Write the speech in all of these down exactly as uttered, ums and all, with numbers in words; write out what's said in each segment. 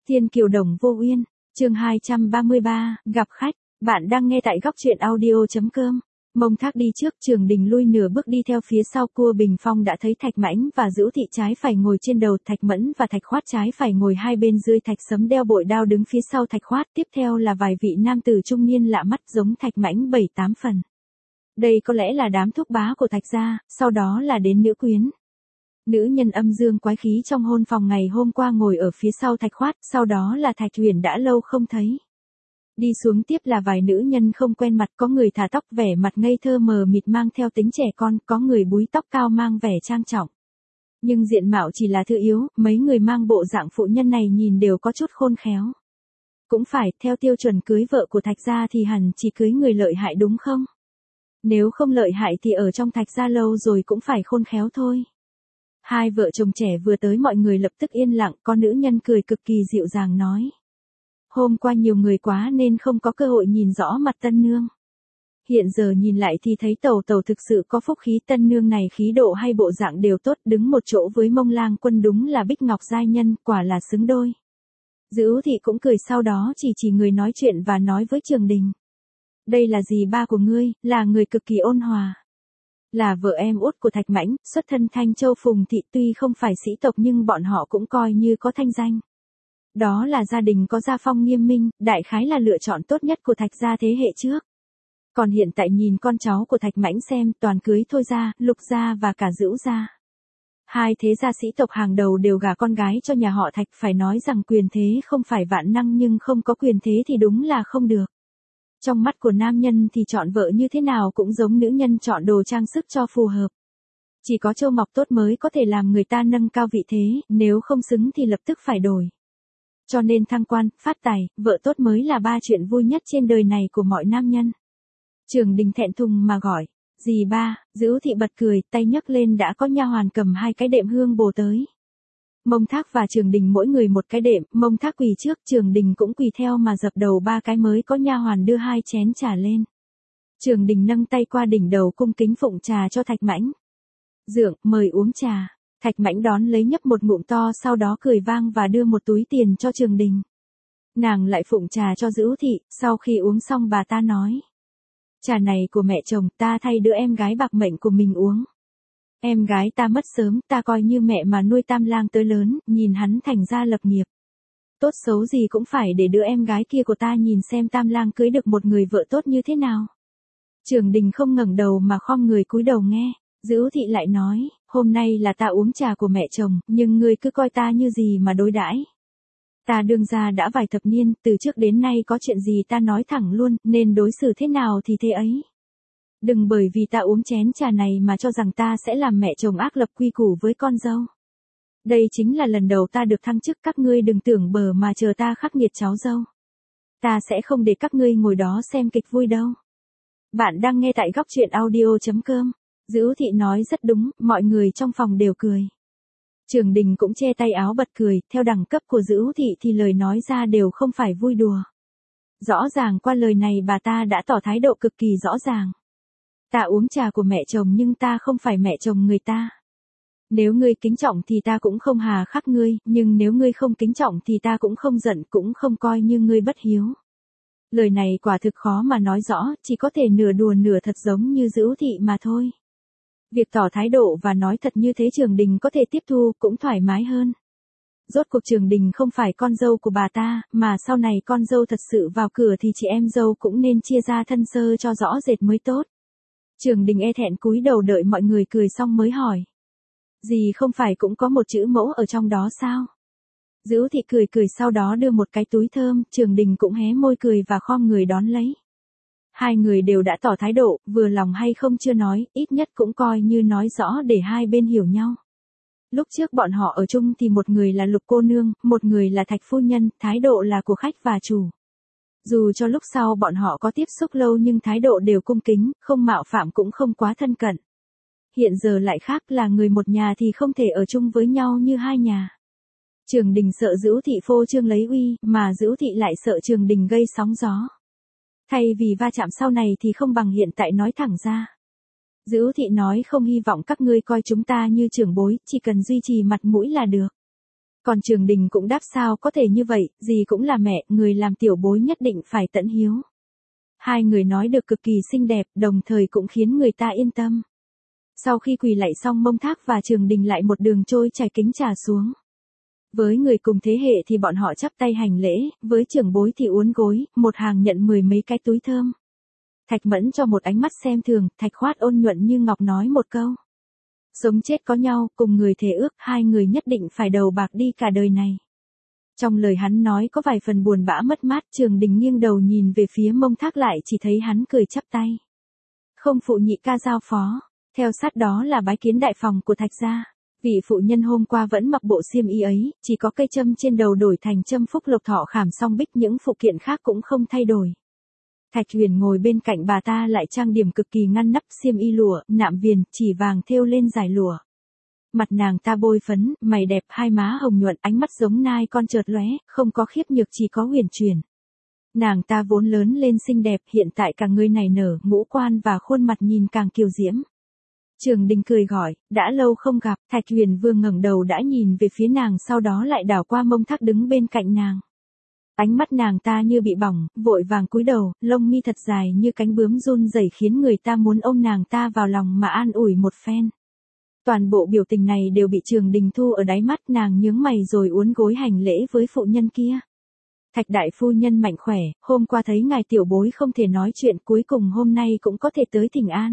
Thiên Kiều Đồng Vô Uyên, chương hai trăm ba mươi ba, gặp khách, bạn đang nghe tại góc truyện audio.com. Mông Thác đi trước, Trường Đình lui nửa bước đi theo phía sau. Cua Bình Phong đã thấy Thạch Mãnh và Dữu Thị trái phải ngồi trên đầu Thạch Mẫn và Thạch Khoát trái phải ngồi hai bên dưới. Thạch Sấm đeo bội đao đứng phía sau Thạch Khoát, tiếp theo là vài vị nam tử trung niên lạ mắt giống Thạch Mãnh bảy tám phần. Đây có lẽ là đám thúc bá của Thạch gia, sau đó là đến nữ quyến. Nữ nhân âm dương quái khí trong hôn phòng ngày hôm qua ngồi ở phía sau Thạch Khoát, sau đó là Thạch Huyền đã lâu không thấy. Đi xuống tiếp là vài nữ nhân không quen mặt, có người thả tóc vẻ mặt ngây thơ mờ mịt mang theo tính trẻ con, có người búi tóc cao mang vẻ trang trọng. Nhưng diện mạo chỉ là thứ yếu, mấy người mang bộ dạng phụ nhân này nhìn đều có chút khôn khéo. Cũng phải, theo tiêu chuẩn cưới vợ của Thạch gia thì hẳn chỉ cưới người lợi hại đúng không? Nếu không lợi hại thì ở trong Thạch gia lâu rồi cũng phải khôn khéo thôi. Hai vợ chồng trẻ vừa tới mọi người lập tức yên lặng, có nữ nhân cười cực kỳ dịu dàng nói. Hôm qua nhiều người quá nên không có cơ hội nhìn rõ mặt tân nương. Hiện giờ nhìn lại thì thấy tàu tàu thực sự có phúc khí, tân nương này khí độ hay bộ dạng đều tốt, đứng một chỗ với Mông Lang Quân đúng là bích ngọc giai nhân, quả là xứng đôi. Dữu Thị cũng cười sau đó chỉ chỉ người nói chuyện và nói với Trường Đình. Đây là dì ba của ngươi, là người cực kỳ ôn hòa. Là vợ em út của Thạch Mãnh, xuất thân Thanh Châu Phùng Thị, tuy không phải sĩ tộc nhưng bọn họ cũng coi như có thanh danh. Đó là gia đình có gia phong nghiêm minh, đại khái là lựa chọn tốt nhất của Thạch gia thế hệ trước. Còn hiện tại nhìn con cháu của Thạch Mãnh xem, toàn cưới Thôi gia, Lục gia và cả Dữu gia. Hai thế gia sĩ tộc hàng đầu đều gả con gái cho nhà họ Thạch, phải nói rằng quyền thế không phải vạn năng nhưng không có quyền thế thì đúng là không được. Trong mắt của nam nhân thì chọn vợ như thế nào cũng giống nữ nhân chọn đồ trang sức cho phù hợp. Chỉ có châu mọc tốt mới có thể làm người ta nâng cao vị thế, nếu không xứng thì lập tức phải đổi. Cho nên thăng quan, phát tài, vợ tốt mới là ba chuyện vui nhất trên đời này của mọi nam nhân. Trường Đình thẹn thùng mà gọi, dì ba. Dữu Thị bật cười, tay nhấc lên đã có nha hoàn cầm hai cái đệm hương bồ tới. Mông Thác và Trường Đình mỗi người một cái đệm, Mông Thác quỳ trước, Trường Đình cũng quỳ theo mà dập đầu ba cái mới có nha hoàn đưa hai chén trà lên. Trường Đình nâng tay qua đỉnh đầu cung kính phụng trà cho Thạch Mãnh. Dượng, mời uống trà. Thạch Mãnh đón lấy nhấp một ngụm to, sau đó cười vang và đưa một túi tiền cho Trường Đình. Nàng lại phụng trà cho Dữu Thị, sau khi uống xong bà ta nói. Trà này của mẹ chồng, ta thay đứa em gái bạc mệnh của mình uống. Em gái ta mất sớm, ta coi như mẹ mà nuôi Tam Lang tới lớn, nhìn hắn thành ra lập nghiệp. Tốt xấu gì cũng phải để đứa em gái kia của ta nhìn xem Tam Lang cưới được một người vợ tốt như thế nào. Trường Đình không ngẩng đầu mà khom người cúi đầu nghe. Dữu Thị lại nói, hôm nay là ta uống trà của mẹ chồng, nhưng ngươi cứ coi ta như gì mà đối đãi. Ta đương gia đã vài thập niên, từ trước đến nay có chuyện gì ta nói thẳng luôn, nên đối xử thế nào thì thế ấy. Đừng bởi vì ta uống chén trà này mà cho rằng ta sẽ làm mẹ chồng ác lập quy củ với con dâu. Đây chính là lần đầu ta được thăng chức, các ngươi đừng tưởng bờ mà chờ ta khắc nghiệt cháu dâu. Ta sẽ không để các ngươi ngồi đó xem kịch vui đâu. Bạn đang nghe tại góc truyện audio.com. Dữu Thị nói rất đúng, mọi người trong phòng đều cười. Trường Đình cũng che tay áo bật cười, theo đẳng cấp của Dữu Thị thì lời nói ra đều không phải vui đùa. Rõ ràng qua lời này bà ta đã tỏ thái độ cực kỳ rõ ràng. Ta uống trà của mẹ chồng nhưng ta không phải mẹ chồng người ta. Nếu ngươi kính trọng thì ta cũng không hà khắc ngươi, nhưng nếu ngươi không kính trọng thì ta cũng không giận, cũng không coi như ngươi bất hiếu. Lời này quả thực khó mà nói rõ, chỉ có thể nửa đùa nửa thật giống như Dữu Thị mà thôi. Việc tỏ thái độ và nói thật như thế Trường Đình có thể tiếp thu, cũng thoải mái hơn. Rốt cuộc Trường Đình không phải con dâu của bà ta, mà sau này con dâu thật sự vào cửa thì chị em dâu cũng nên chia ra thân sơ cho rõ rệt mới tốt. Trường Đình e thẹn cúi đầu đợi mọi người cười xong mới hỏi. Dì không phải cũng có một chữ mẫu ở trong đó sao? Dữu Thị cười cười sau đó đưa một cái túi thơm, Trường Đình cũng hé môi cười và khom người đón lấy. Hai người đều đã tỏ thái độ, vừa lòng hay không chưa nói, ít nhất cũng coi như nói rõ để hai bên hiểu nhau. Lúc trước bọn họ ở chung thì một người là Lục cô nương, một người là Thạch phu nhân, thái độ là của khách và chủ. Dù cho lúc sau bọn họ có tiếp xúc lâu nhưng thái độ đều cung kính, không mạo phạm cũng không quá thân cận. Hiện giờ lại khác, là người một nhà thì không thể ở chung với nhau như hai nhà. Trường Đình sợ Dữu Thị phô trương lấy uy, mà Dữu Thị lại sợ Trường Đình gây sóng gió. Thay vì va chạm sau này thì không bằng hiện tại nói thẳng ra. Dữu Thị nói không hy vọng các ngươi coi chúng ta như trưởng bối, chỉ cần duy trì mặt mũi là được. Còn Trường Đình cũng đáp sao có thể như vậy, gì cũng là mẹ, người làm tiểu bối nhất định phải tận hiếu. Hai người nói được cực kỳ xinh đẹp, đồng thời cũng khiến người ta yên tâm. Sau khi quỳ lạy xong Mông Thác và Trường Đình lại một đường trôi chảy kính trà xuống. Với người cùng thế hệ thì bọn họ chắp tay hành lễ, với trưởng bối thì uốn gối, một hàng nhận mười mấy cái túi thơm. Thạch Mẫn cho một ánh mắt xem thường, Thạch Khoát ôn nhuận như ngọc nói một câu. Sống chết có nhau, cùng người thề ước, hai người nhất định phải đầu bạc đi cả đời này. Trong lời hắn nói có vài phần buồn bã mất mát, Trường Đình nghiêng đầu nhìn về phía Mông Thác lại chỉ thấy hắn cười chắp tay. Không phụ nhị ca giao phó, theo sát đó là bái kiến đại phòng của Thạch gia. Vị phụ nhân hôm qua vẫn mặc bộ xiêm y ấy, chỉ có cây châm trên đầu đổi thành châm phúc lộc thọ khảm song bích, những phụ kiện khác cũng không thay đổi. Thạch Huyền ngồi bên cạnh bà ta lại trang điểm cực kỳ ngăn nắp, xiêm y lụa, nạm viền, chỉ vàng thêu lên dài lụa. Mặt nàng ta bôi phấn, mày đẹp, hai má hồng nhuận, ánh mắt giống nai con chợt lóe, không có khiếp nhược chỉ có huyền chuyển. Nàng ta vốn lớn lên xinh đẹp, hiện tại cả người này nở, ngũ quan và khuôn mặt nhìn càng kiều diễm. Trường Đình cười gọi, đã lâu không gặp, Thạch Huyền vương ngẩng đầu đã nhìn về phía nàng, sau đó lại đảo qua Mông Thác đứng bên cạnh nàng. Ánh mắt nàng ta như bị bỏng, vội vàng cúi đầu, lông mi thật dài như cánh bướm run rẩy khiến người ta muốn ôm nàng ta vào lòng mà an ủi một phen. Toàn bộ biểu tình này đều bị Trường Đình thu ở đáy mắt, nàng nhướng mày rồi uốn gối hành lễ với phụ nhân kia. Thạch đại phu nhân mạnh khỏe, hôm qua thấy ngài tiểu bối không thể nói chuyện, cuối cùng hôm nay cũng có thể tới thỉnh an.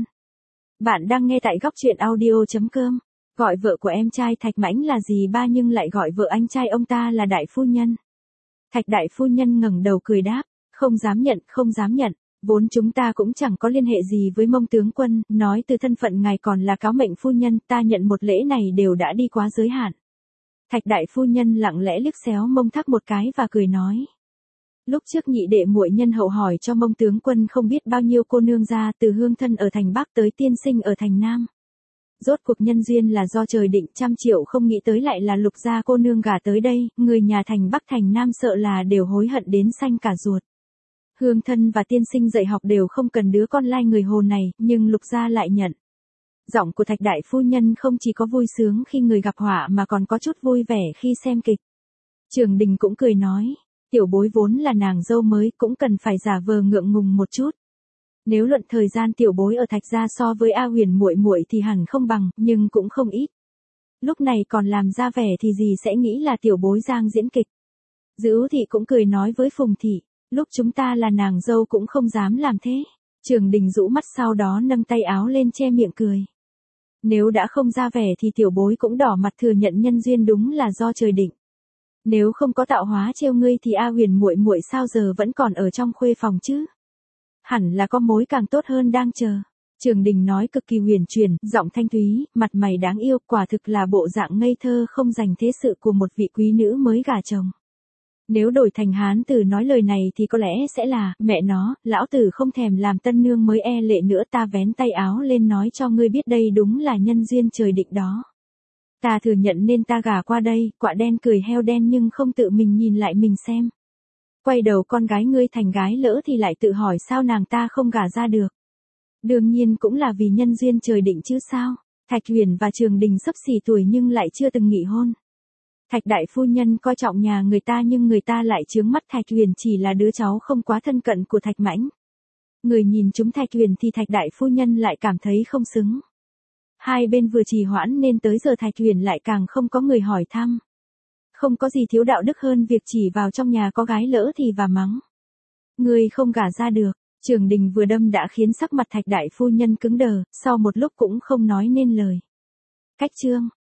Bạn đang nghe tại góc truyện audio chấm com. Gọi vợ của em trai Thạch Mãnh là dì ba nhưng lại gọi vợ anh trai ông ta là đại phu nhân. Thạch đại phu nhân ngẩng đầu cười đáp, không dám nhận, không dám nhận, vốn chúng ta cũng chẳng có liên hệ gì với Mông tướng quân, nói từ thân phận ngài còn là cáo mệnh phu nhân, ta nhận một lễ này đều đã đi quá giới hạn. Thạch đại phu nhân lặng lẽ liếc xéo Mông Thác một cái và cười nói. Lúc trước nhị đệ muội nhân hậu hỏi cho Mông tướng quân không biết bao nhiêu cô nương ra, từ hương thân ở thành Bắc tới tiên sinh ở thành Nam. Rốt cuộc nhân duyên là do trời định, trăm triệu không nghĩ tới lại là Lục gia cô nương gả tới đây, người nhà thành Bắc thành Nam sợ là đều hối hận đến xanh cả ruột. Hương thân và tiên sinh dạy học đều không cần đứa con lai người Hồ này, nhưng Lục gia lại nhận. Giọng của Thạch đại phu nhân không chỉ có vui sướng khi người gặp họa mà còn có chút vui vẻ khi xem kịch. Trường Đình cũng cười nói, tiểu bối vốn là nàng dâu mới, cũng cần phải giả vờ ngượng ngùng một chút. Nếu luận thời gian tiểu bối ở Thạch gia so với A Huyền muội muội thì hẳn không bằng, nhưng cũng không ít. Lúc này còn làm ra vẻ thì gì sẽ nghĩ là tiểu bối giang diễn kịch. Dữ thị cũng cười nói với Phùng thị, lúc chúng ta là nàng dâu cũng không dám làm thế. Trường Đình rũ mắt sau đó nâng tay áo lên che miệng cười. Nếu đã không ra vẻ thì tiểu bối cũng đỏ mặt thừa nhận nhân duyên đúng là do trời định. Nếu không có tạo hóa trêu ngươi thì A Huyền muội muội sao giờ vẫn còn ở trong khuê phòng chứ? Hẳn là có mối càng tốt hơn đang chờ. Trường Đình nói cực kỳ huyền chuyển, giọng thanh thúy, mặt mày đáng yêu, quả thực là bộ dạng ngây thơ không dành thế sự của một vị quý nữ mới gả chồng. Nếu đổi thành Hán tử nói lời này thì có lẽ sẽ là, mẹ nó, lão tử không thèm làm tân nương mới e lệ nữa, ta vén tay áo lên nói cho ngươi biết đây đúng là nhân duyên trời định đó. Ta thừa nhận nên ta gả qua đây, quạ đen cười heo đen nhưng không tự mình nhìn lại mình xem. Quay đầu con gái ngươi thành gái lỡ thì lại tự hỏi sao nàng ta không gả ra được. Đương nhiên cũng là vì nhân duyên trời định chứ sao. Thạch Huyền và Trường Đình xấp xỉ tuổi nhưng lại chưa từng nghị hôn. Thạch đại phu nhân coi trọng nhà người ta nhưng người ta lại chướng mắt Thạch Huyền chỉ là đứa cháu không quá thân cận của Thạch Mãnh. Người nhìn chúng Thạch Huyền thì Thạch đại phu nhân lại cảm thấy không xứng. Hai bên vừa trì hoãn nên tới giờ Thạch Huyền lại càng không có người hỏi thăm. Không có gì thiếu đạo đức hơn việc chỉ vào trong nhà có gái lỡ thì và mắng. Người không gả ra được, Trường Đình vừa đâm đã khiến sắc mặt Thạch đại phu nhân cứng đờ, sau một lúc cũng không nói nên lời. Cách chương